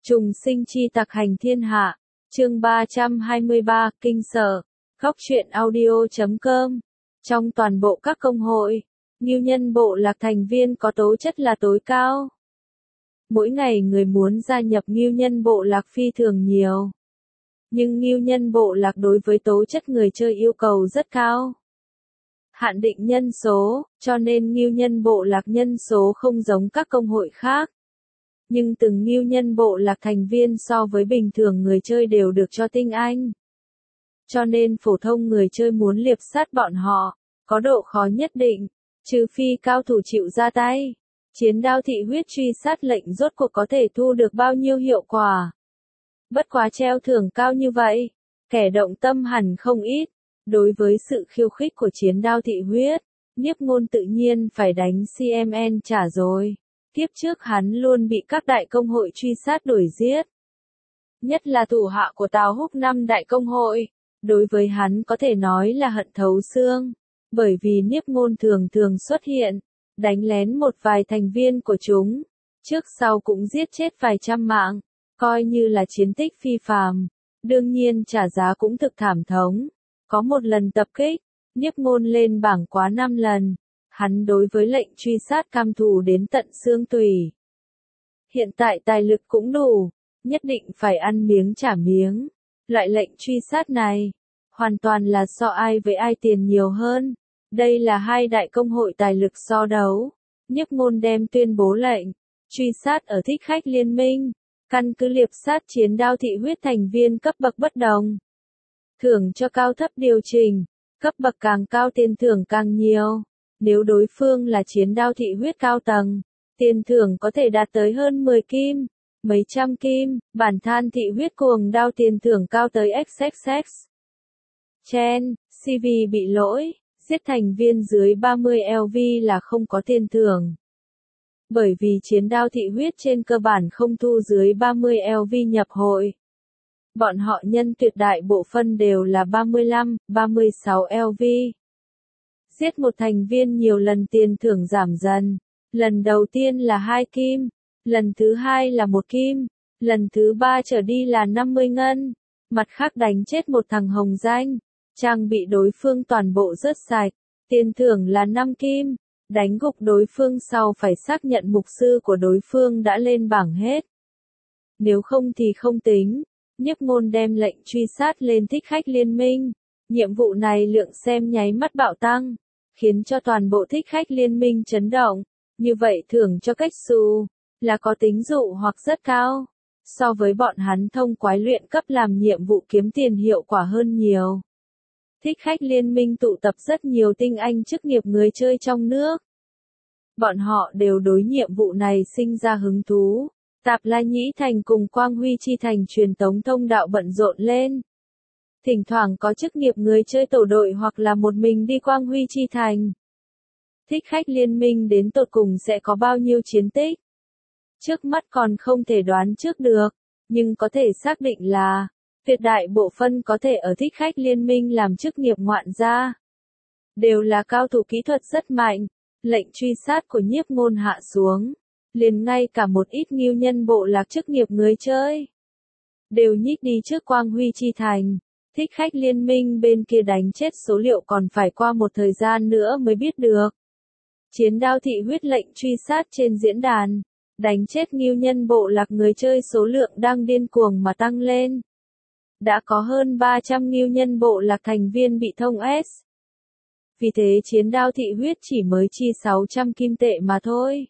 Trùng sinh chi tặc hành thiên hạ, chương 323, kinh sợ, góc truyện audio.com. Trong toàn bộ các công hội, Ngưu Nhân Bộ Lạc thành viên có tố chất là tối cao. Mỗi ngày người muốn gia nhập Ngưu Nhân Bộ Lạc phi thường nhiều. Nhưng Ngưu Nhân Bộ Lạc đối với tố chất người chơi yêu cầu rất cao. Hạn định nhân số, cho nên Ngưu Nhân Bộ Lạc nhân số không giống các công hội khác. Nhưng từng Ngưu Nhân Bộ Lạc thành viên so với bình thường người chơi đều được cho tinh anh. Cho nên phổ thông người chơi muốn liệp sát bọn họ, có độ khó nhất định, trừ phi cao thủ chịu ra tay. Chiến đao thị huyết truy sát lệnh rốt cuộc có thể thu được bao nhiêu hiệu quả. Bất quá treo thưởng cao như vậy, kẻ động tâm hẳn không ít. Đối với sự khiêu khích của chiến đao thị huyết, Niếp Ngôn tự nhiên phải đánh CMN trả rồi. Kiếp trước hắn luôn bị các đại công hội truy sát đuổi giết. Nhất là thủ hạ của Tào Húc năm đại công hội, đối với hắn có thể nói là hận thấu xương, bởi vì Niếp Ngôn thường thường xuất hiện, đánh lén một vài thành viên của chúng, trước sau cũng giết chết vài trăm mạng, coi như là chiến tích phi phàm, đương nhiên trả giá cũng thực thảm thống. Có một lần tập kích, Niếp Ngôn lên bảng quá 5 lần. Hắn đối với lệnh truy sát cam thù đến tận xương tủy. Hiện tại tài lực cũng đủ, nhất định phải ăn miếng trả miếng. Loại lệnh truy sát này, hoàn toàn là so ai với ai tiền nhiều hơn. Đây là hai đại công hội tài lực so đấu. Niếp Ngôn đem tuyên bố lệnh truy sát ở Thích Khách Liên Minh, căn cứ liệp sát chiến đao thị huyết thành viên cấp bậc bất đồng. Thưởng cho cao thấp điều chỉnh, cấp bậc càng cao tiền thưởng càng nhiều. Nếu đối phương là chiến đao thị huyết cao tầng, tiền thưởng có thể đạt tới hơn 10 kim, mấy trăm kim, bản than thị huyết cuồng đao tiền thưởng cao tới XXX. Chen, CV bị lỗi, giết thành viên dưới 30 LV là không có tiền thưởng. Bởi vì chiến đao thị huyết trên cơ bản không thu dưới 30 LV nhập hội. Bọn họ nhân tuyệt đại bộ phân đều là 35, 36 LV. Giết một thành viên nhiều lần tiền thưởng giảm dần. Lần đầu tiên là 2 kim, lần thứ 2 là 1 kim, lần thứ 3 trở đi là 50 ngân. Mặt khác đánh chết một thằng hồng danh, trang bị đối phương toàn bộ rớt sạch, tiền thưởng là 5 kim. Đánh gục đối phương sau phải xác nhận mục sư của đối phương đã lên bảng hết. Nếu không thì không tính. Niếp Ngôn đem lệnh truy sát lên Thích Khách Liên Minh. Nhiệm vụ này lượng xem nháy mắt bạo tăng, khiến cho toàn bộ Thích Khách Liên Minh chấn động. Như vậy thưởng cho cách xù, là có tính dụ hoặc rất cao. So với bọn hắn thông quái luyện cấp làm nhiệm vụ kiếm tiền hiệu quả hơn nhiều. Thích Khách Liên Minh tụ tập rất nhiều tinh anh chức nghiệp người chơi trong nước. Bọn họ đều đối nhiệm vụ này sinh ra hứng thú. Tạp La Nhĩ Thành cùng Quang Huy Chi Thành truyền tống thông đạo bận rộn lên. Thỉnh thoảng có chức nghiệp người chơi tổ đội hoặc là một mình đi Quang Huy Chi Thành. Thích Khách Liên Minh đến tột cùng sẽ có bao nhiêu chiến tích? Trước mắt còn không thể đoán trước được, nhưng có thể xác định là, tuyệt đại bộ phân có thể ở Thích Khách Liên Minh làm chức nghiệp ngoạn gia. Đều là cao thủ kỹ thuật rất mạnh, lệnh truy sát của Nhiếp Ngôn hạ xuống. Liền ngay cả một ít Ngưu Nhân Bộ Lạc chức nghiệp người chơi đều nhích đi trước Quang Huy Chi Thành. Thích Khách Liên Minh bên kia đánh chết số liệu còn phải qua một thời gian nữa mới biết được. Chiến đao thị huyết lệnh truy sát trên diễn đàn, đánh chết Ngưu Nhân Bộ Lạc người chơi số lượng đang điên cuồng mà tăng lên. Đã có hơn 300 Ngưu Nhân Bộ Lạc thành viên bị thông S. Vì thế chiến đao thị huyết chỉ mới chi 600 kim tệ mà thôi.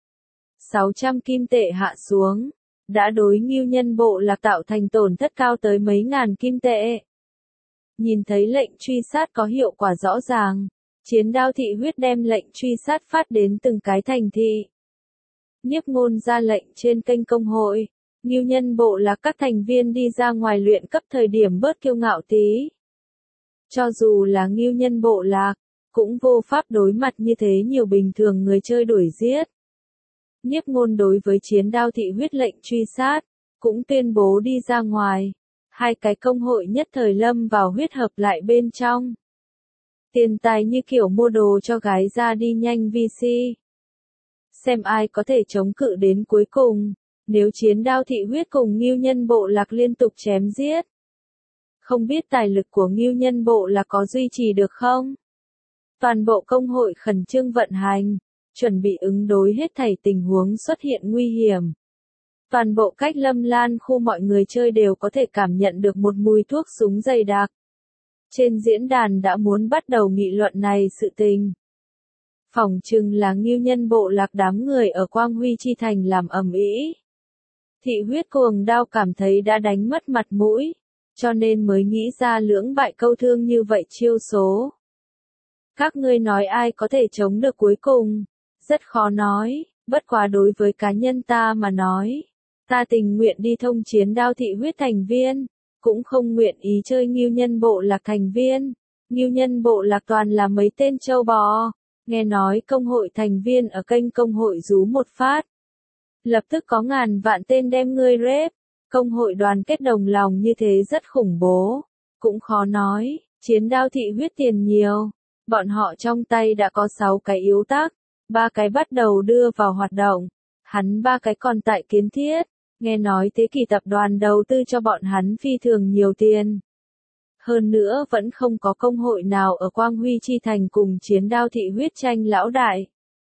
600 kim tệ hạ xuống, đã đối Ngưu Nhân Bộ Lạc tạo thành tổn thất cao tới mấy ngàn kim tệ. Nhìn thấy lệnh truy sát có hiệu quả rõ ràng, chiến đao thị huyết đem lệnh truy sát phát đến từng cái thành thị. Niếp Ngôn ra lệnh trên kênh công hội, Ngưu Nhân Bộ Lạc các thành viên đi ra ngoài luyện cấp thời điểm bớt kiêu ngạo tí. Cho dù là Ngưu Nhân Bộ Lạc, cũng vô pháp đối mặt như thế nhiều bình thường người chơi đuổi giết. Niếp Ngôn đối với chiến đao thị huyết lệnh truy sát, cũng tuyên bố đi ra ngoài. Hai cái công hội nhất thời lâm vào huyết hợp lại bên trong. Tiền tài như kiểu mua đồ cho gái ra đi nhanh VC. Xem ai có thể chống cự đến cuối cùng. Nếu chiến đao thị huyết cùng Ngưu Nhân Bộ Lạc liên tục chém giết, không biết tài lực của Ngưu Nhân Bộ Lạc có duy trì được không? Toàn bộ công hội khẩn trương vận hành, chuẩn bị ứng đối hết thảy tình huống xuất hiện nguy hiểm. Toàn bộ cách Lâm Lan khu mọi người chơi đều có thể cảm nhận được một mùi thuốc súng dày đặc. Trên diễn đàn đã muốn bắt đầu nghị luận này sự tình. Phỏng chừng là Ngưu Nhân Bộ Lạc đám người ở Quang Huy Chi Thành làm ầm ĩ. Thị huyết cuồng đao cảm thấy đã đánh mất mặt mũi, cho nên mới nghĩ ra lưỡng bại câu thương như vậy chiêu số. Các ngươi nói ai có thể chống được cuối cùng? Rất khó nói, bất quá đối với cá nhân ta mà nói. Ta tình nguyện đi thông chiến đao thị huyết thành viên, cũng không nguyện ý chơi Ngưu Nhân Bộ Lạc thành viên. Ngưu Nhân Bộ Lạc toàn là mấy tên trâu bò. Nghe nói công hội thành viên ở kênh công hội rú một phát. Lập tức có ngàn vạn tên đem ngươi rếp. Công hội đoàn kết đồng lòng như thế rất khủng bố. Cũng khó nói, chiến đao thị huyết tiền nhiều. Bọn họ trong tay đã có 6 cái yếu tắc, 3 cái bắt đầu đưa vào hoạt động. Hắn 3 cái còn tại kiến thiết. Nghe nói Thế Kỷ tập đoàn đầu tư cho bọn hắn phi thường nhiều tiền. Hơn nữa vẫn không có công hội nào ở Quang Huy Chi Thành cùng chiến đao thị huyết tranh lão đại.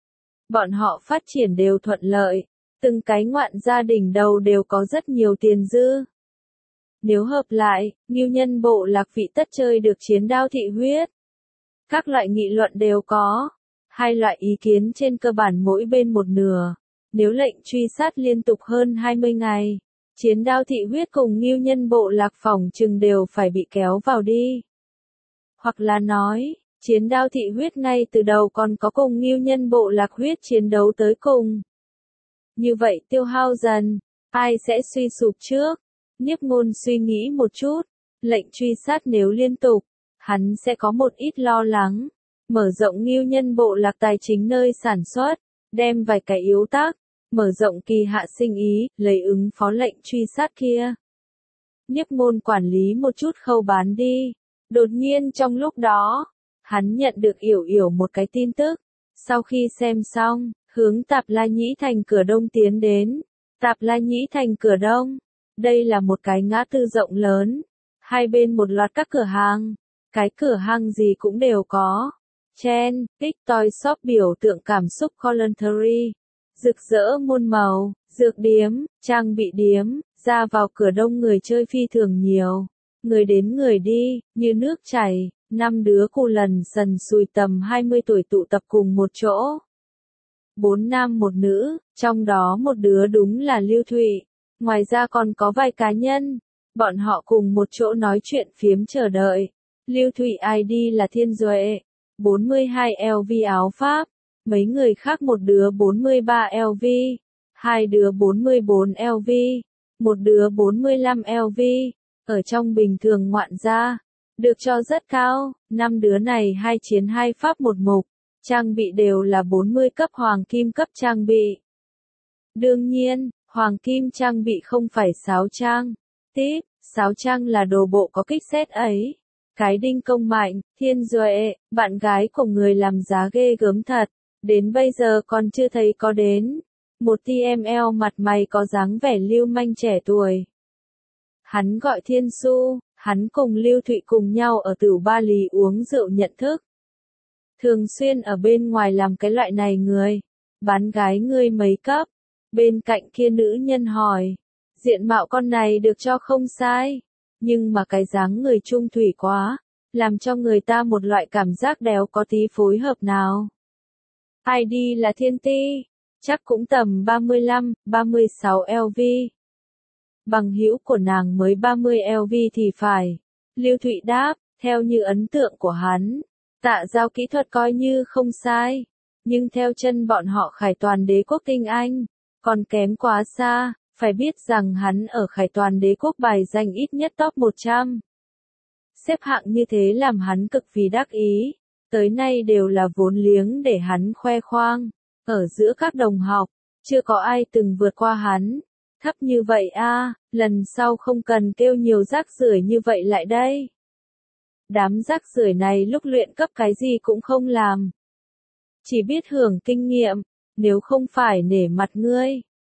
Bọn họ phát triển đều thuận lợi, từng cái ngoạn gia đình đầu đều có rất nhiều tiền dư. Nếu hợp lại, Ngưu Nhân Bộ Lạc vị tất chơi được chiến đao thị huyết. Các loại nghị luận đều có, hai loại ý kiến trên cơ bản mỗi bên một nửa. Nếu lệnh truy sát liên tục hơn 20 ngày, chiến đao thị huyết cùng Ngưu Nhân Bộ Lạc phỏng chừng đều phải bị kéo vào đi. Hoặc là nói, chiến đao thị huyết ngay từ đầu còn có cùng Ngưu Nhân Bộ Lạc huyết chiến đấu tới cùng. Như vậy tiêu hao dần, ai sẽ suy sụp trước? Nhiếp Ngôn suy nghĩ một chút, lệnh truy sát nếu liên tục, hắn sẽ có một ít lo lắng. Mở rộng Ngưu Nhân Bộ Lạc tài chính nơi sản xuất, đem vài cái yếu tắc, mở rộng kỳ hạ sinh ý, lấy ứng phó lệnh truy sát kia. Nhiếp Ngôn quản lý một chút khâu bán đi. Đột nhiên trong lúc đó, hắn nhận được yểu yểu một cái tin tức. Sau khi xem xong, hướng Tạp La Nhĩ Thành cửa đông tiến đến. Tạp La Nhĩ Thành cửa đông. Đây là một cái ngã tư rộng lớn. Hai bên một loạt các cửa hàng. Cái cửa hàng gì cũng đều có. Chen, Kích Toy Shop biểu tượng cảm xúc voluntary. Rực rỡ muôn màu, dược điếm, trang bị điếm, ra vào cửa đông người chơi phi thường nhiều. Người đến người đi, như nước chảy, 5 đứa cù lần sần sùi tầm 20 tuổi tụ tập cùng một chỗ. 4 nam một nữ, trong đó một đứa đúng là Lưu Thụy. Ngoài ra còn có vài cá nhân, bọn họ cùng một chỗ nói chuyện phiếm chờ đợi. Lưu Thụy ID là Thiên Duệ, 42 LV áo Pháp. Mấy người khác một đứa 43 LV, hai đứa 44 LV, một đứa 45 LV, ở trong bình thường ngoạn gia, được cho rất cao, 5 đứa này 2 chiến 2 pháp một mục, trang bị đều là 40 cấp hoàng kim cấp trang bị. Đương nhiên, hoàng kim trang bị không phải sáo trang, tiếp, sáo trang là đồ bộ có kích xét ấy. Cái đinh công mạnh, Thiên Duệ, bạn gái của người làm giá ghê gớm thật. Đến bây giờ còn chưa thấy có đến. Một TML mặt mày có dáng vẻ lưu manh trẻ tuổi. Hắn gọi Thiên Su, hắn cùng Lưu Thụy cùng nhau ở Tửu Ba Lý uống rượu nhận thức. Thường xuyên ở bên ngoài làm cái loại này người. Bán gái ngươi mấy cấp. Bên cạnh kia nữ nhân hỏi. Diện mạo con này được cho không sai. Nhưng mà cái dáng người trung thủy quá. Làm cho người ta một loại cảm giác đéo có tí phối hợp nào. ID là Thiên Ti, chắc cũng tầm 35, 36 LV. Bằng hữu của nàng mới 30 LV thì phải. Lưu Thụy đáp, theo như ấn tượng của hắn, Tạ Giao kỹ thuật coi như không sai, nhưng theo chân bọn họ Khải Toàn Đế quốc tinh anh, còn kém quá xa, phải biết rằng hắn ở Khải Toàn Đế quốc bài danh ít nhất top 100. Xếp hạng như thế làm hắn cực kỳ đắc ý. Tới nay đều là vốn liếng để hắn khoe khoang. Ở giữa các đồng học, chưa có ai từng vượt qua hắn. Thấp như vậy a, lần sau không cần kêu nhiều rác rưởi như vậy lại đây. Đám rác rưởi này lúc luyện cấp cái gì cũng không làm. Chỉ biết hưởng kinh nghiệm, nếu không phải nể mặt ngươi.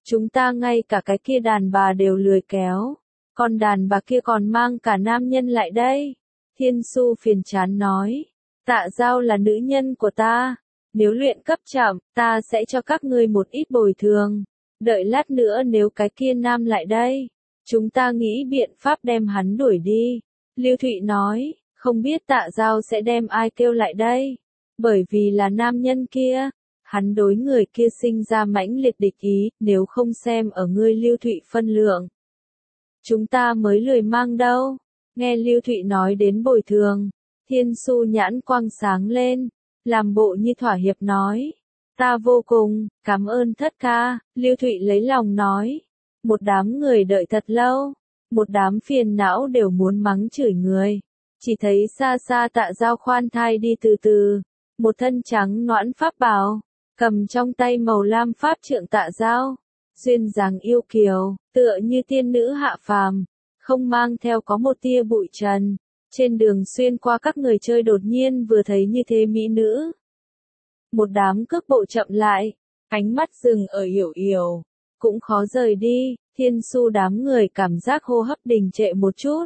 Chúng ta ngay cả cái kia đàn bà đều lười kéo. Còn đàn bà kia còn mang cả nam nhân lại đây. Thiên Su phiền chán nói. Tạ Giao là nữ nhân của ta. Nếu luyện cấp chậm, ta sẽ cho các ngươi một ít bồi thường. Đợi lát nữa nếu cái kia nam lại đây, chúng ta nghĩ biện pháp đem hắn đuổi đi. Lưu Thụy nói, không biết Tạ Giao sẽ đem ai kêu lại đây. Bởi vì là nam nhân kia, hắn đối người kia sinh ra mãnh liệt địch ý, nếu không xem ở ngươi Lưu Thụy phân lượng. Chúng ta mới lười mang đâu. Nghe Lưu Thụy nói đến bồi thường, Thiên Su nhãn quang sáng lên, làm bộ như thỏa hiệp nói. Ta vô cùng, cảm ơn thất ca, Lưu Thụy lấy lòng nói. Một đám người đợi thật lâu, một đám phiền não đều muốn mắng chửi người. Chỉ thấy xa xa Tạ Giao khoan thai đi từ từ, một thân trắng nõn pháp bào, cầm trong tay màu lam pháp trượng Tạ Giao, duyên dáng yêu kiều, tựa như tiên nữ hạ phàm, không mang theo có một tia bụi trần. Trên đường xuyên qua các người chơi đột nhiên vừa thấy như thế mỹ nữ. Một đám cước bộ chậm lại, ánh mắt dừng ở Yểu Yểu, cũng khó rời đi. Thiên Su đám người cảm giác hô hấp đình trệ một chút.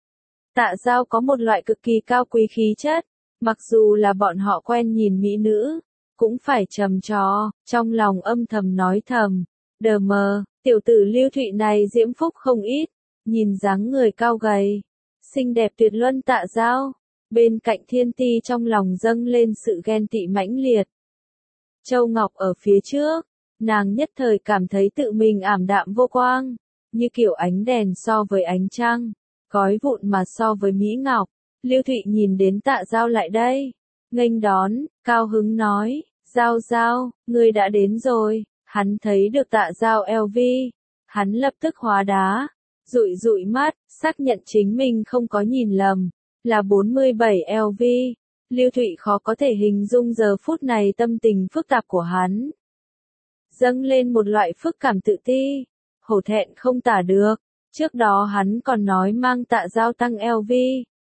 Tạ Giao có một loại cực kỳ cao quý khí chất, mặc dù là bọn họ quen nhìn mỹ nữ, cũng phải trầm trò, trong lòng âm thầm nói thầm, đờ mờ, tiểu tử Lưu Thụy này diễm phúc không ít, nhìn dáng người cao gầy, xinh đẹp tuyệt luân Tạ Giao, bên cạnh Thiên Ti trong lòng dâng lên sự ghen tị mãnh liệt. Châu Ngọc ở phía trước, nàng nhất thời cảm thấy tự mình ảm đạm vô quang, như kiểu ánh đèn so với ánh trăng, gói vụn mà so với Mỹ Ngọc. Lưu Thụy nhìn đến Tạ Giao lại đây, nghênh đón, cao hứng nói, Giao Giao, ngươi đã đến rồi. Hắn thấy được Tạ Giao LV, hắn lập tức hóa đá, dụi dụi mắt, xác nhận chính mình không có nhìn lầm, là 47 LV. Lưu Thụy khó có thể hình dung giờ phút này tâm tình phức tạp của hắn. Dâng lên một loại phức cảm tự ti, hổ thẹn không tả được. Trước đó hắn còn nói mang Tạ Giao tăng LV,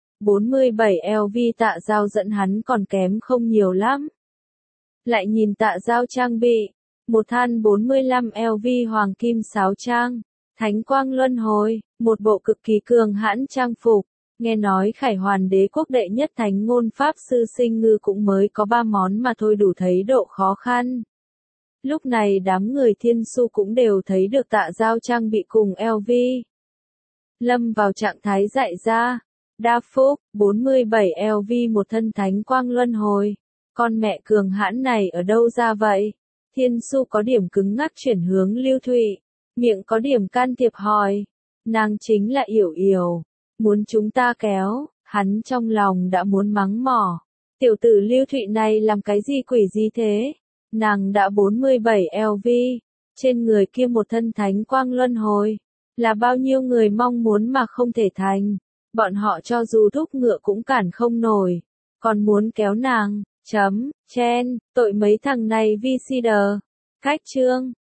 47 LV Tạ Giao dẫn hắn còn kém không nhiều lắm. Lại nhìn Tạ Giao trang bị, một than 45 LV hoàng kim sáo trang, thánh quang luân hồi, một bộ cực kỳ cường hãn trang phục. Nghe nói Khải Hoàn Đế quốc đệ nhất thánh ngôn pháp sư Sinh Ngư cũng mới có 3 món mà thôi đủ thấy độ khó khăn. Lúc này đám người Thiên Su cũng đều thấy được Tạ Giao trang bị cùng LV. Lâm vào trạng thái dại ra. Đa Phúc, 47 LV một thân thánh quang luân hồi. Con mẹ cường hãn này ở đâu ra vậy? Thiên Su có điểm cứng ngắc chuyển hướng Lưu Thụy. Miệng có điểm can thiệp hỏi. Nàng chính là Yểu Yểu. Muốn chúng ta kéo, hắn trong lòng đã muốn mắng mỏ. Tiểu tử Lưu Thụy này làm cái gì quỷ gì thế? Nàng đã 47 LV, trên người kia một thân thánh quang luân hồi, là bao nhiêu người mong muốn mà không thể thành, bọn họ cho dù thúc ngựa cũng cản không nổi, còn muốn kéo nàng, chen, tội mấy thằng này vi si đờ. Cách chương